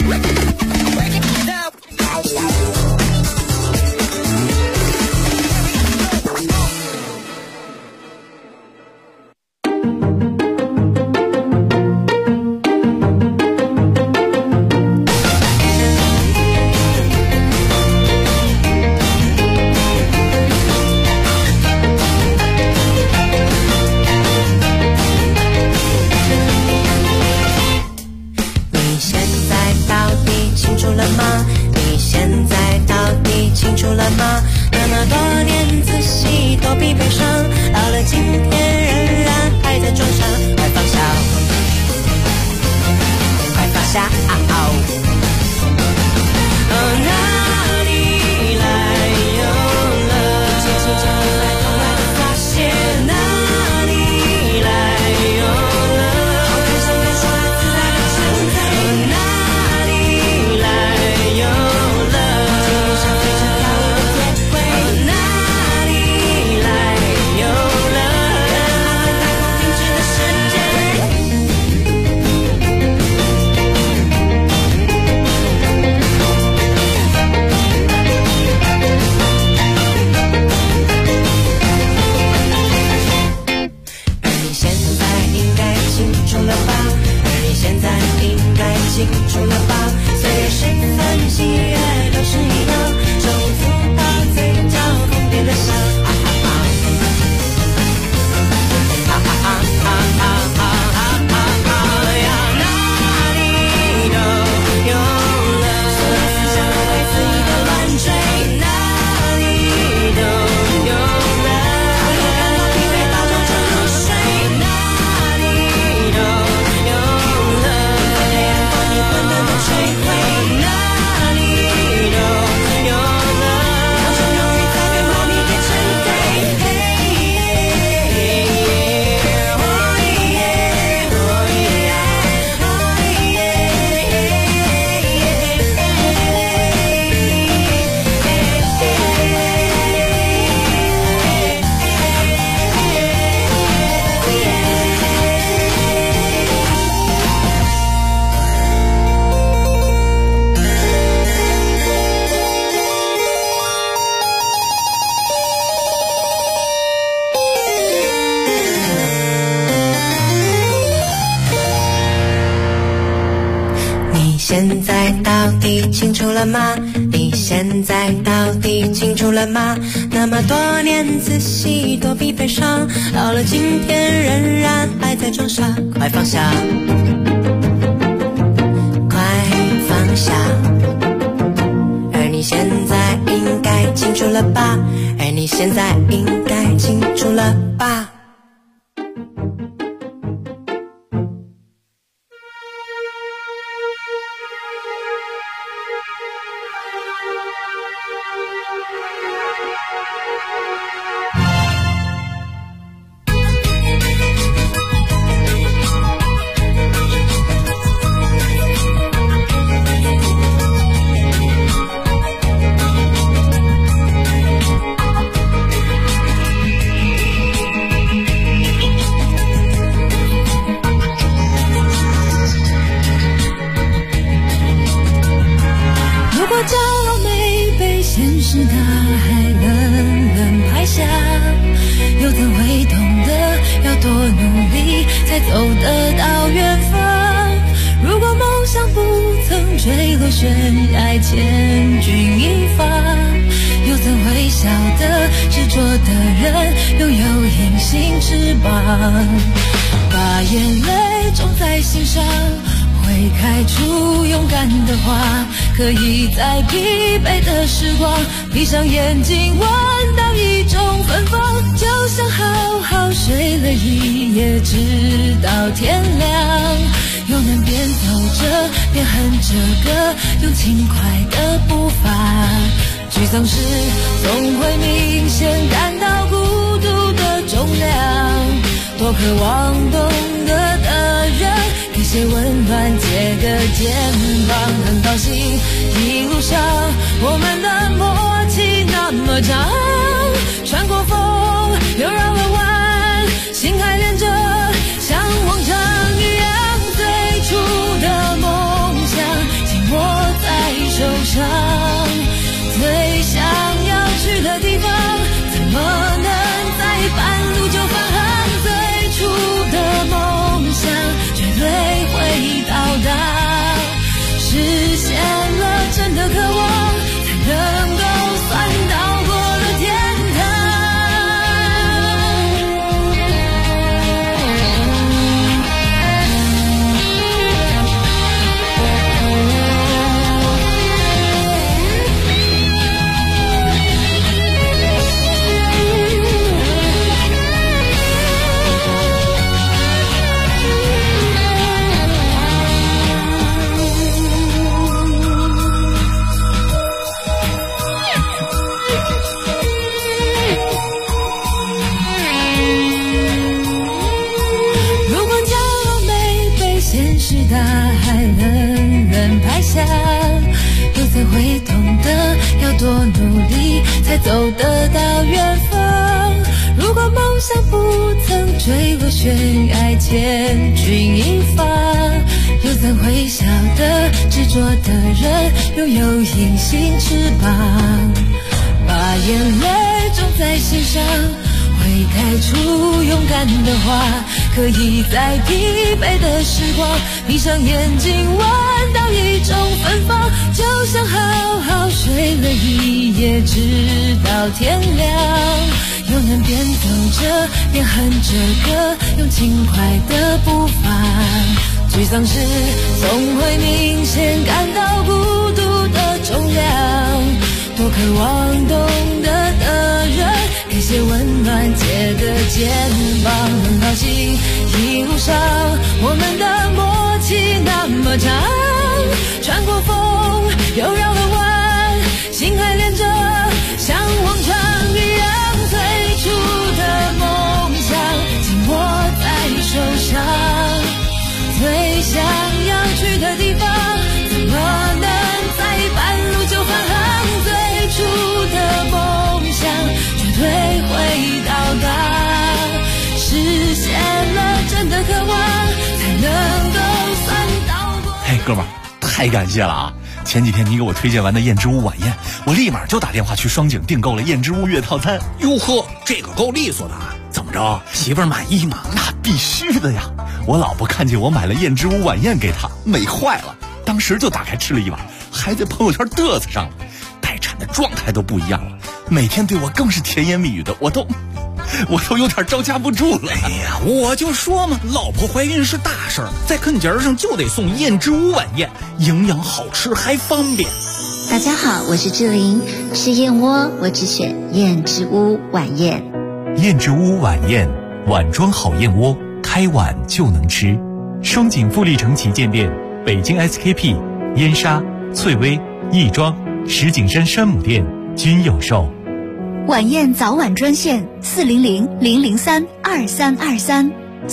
现在到底清楚了吗？你现在到底清楚了吗？那么多年仔细躲避悲伤，到了今天仍然还在装傻。快放下，快放下。而你现在应该清楚了吧？而你现在应该清楚了吧？ 怎会晓得执着的人拥有隐形翅膀，把眼泪种在心上，会开出勇敢的花，可以在疲惫的时光闭上眼睛闻到一种芬芳，就像好好睡了一夜直到天亮，又能边走着边哼着歌，用轻快的步伐，沮丧时总会明显感到孤独的重量，多渴望懂得的人给些温暖，借个肩膀，很高兴一路上我们的默契那么长，穿过风又绕了弯，心还连着像往常一样，最初的梦想紧握在手上，最想要去的地方怎么能在半路就返航，最初的梦想绝对会到达，实现了真的渴望，才能够算到过了天堂。大海冷冷拍下，又怎会懂得要多努力才走得到远方，如果梦想不曾坠落悬崖千钧一发，又怎会晓得执着的人拥有隐形翅膀，把眼泪种在心上，会开出勇敢的花，可以在疲惫的时光闭上眼睛闻到一种芬芳，就像好好睡了一夜直到天亮，又能边走着边哼着歌，用轻快的步伐，沮丧时总会明显感到孤独的重量，多渴望懂得的人给些温暖，借个肩膀，很高兴一路上我们的默契那么长，穿过风又绕了弯，心还连着像往常一样，最初的梦想紧握在手上，最想要去的地方怎么能在半路就返航，最初的梦想绝对会到达，实现了真的渴望，才能够算到过。 嘿，哥们儿，太感谢了啊！前几天你给我推荐完的燕之屋晚宴，我立马就打电话去双井订购了燕之屋月套餐。 哟呵，这个够利索的啊！怎么着，媳妇儿满意吗？ 那必须的呀！我老婆看见我买了燕之屋晚宴给她，美坏了，当时就打开吃了一碗，还在朋友圈嘚瑟上了。待产的状态都不一样了，每天对我更是甜言蜜语的，我都有点招架不住了。 哎呀，我就说嘛，老婆怀孕是大事儿，在坑节上就得送燕之屋晚宴，营养好吃还方便。 大家好，我是志玲，吃燕窝我只选燕之屋晚宴。 燕之屋晚宴，碗装好燕窝，开碗就能吃。双井富力城旗舰店、北京 SKP、燕莎、翠微、亦庄、石景山山姆店均有售。 晚宴早晚专线400-003-2323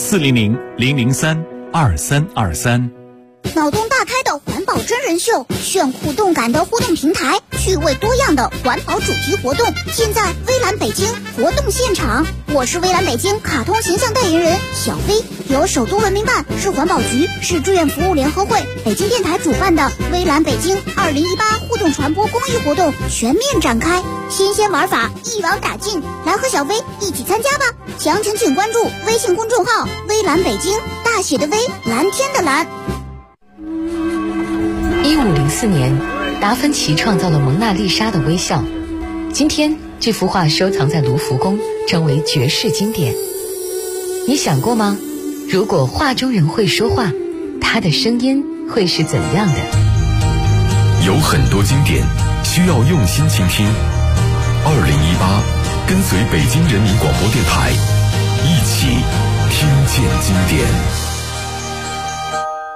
400-003-2323。 脑洞大开的环保真人秀，炫酷动感的互动平台，趣味多样的环保主题活动，现在微蓝北京活动现场。我是微蓝北京卡通形象代言人小飞，由首都文明办、市环保局、市志愿服务联合会、北京电台主办的微蓝北京2018互动传播公益活动全面展开，新鲜玩法一网打尽，来和小飞一起参加吧！详情请关注微信公众号微蓝北京，大写的微，蓝天的蓝。 1504年，达芬奇创造了蒙娜丽莎的微笑。 今天这幅画收藏在卢浮宫，成为绝世经典。你想过吗？如果画中人会说话，他的声音会是怎样的？ 有很多经典需要用心倾听。2018，跟随北京人民广播电台，一起听见经典。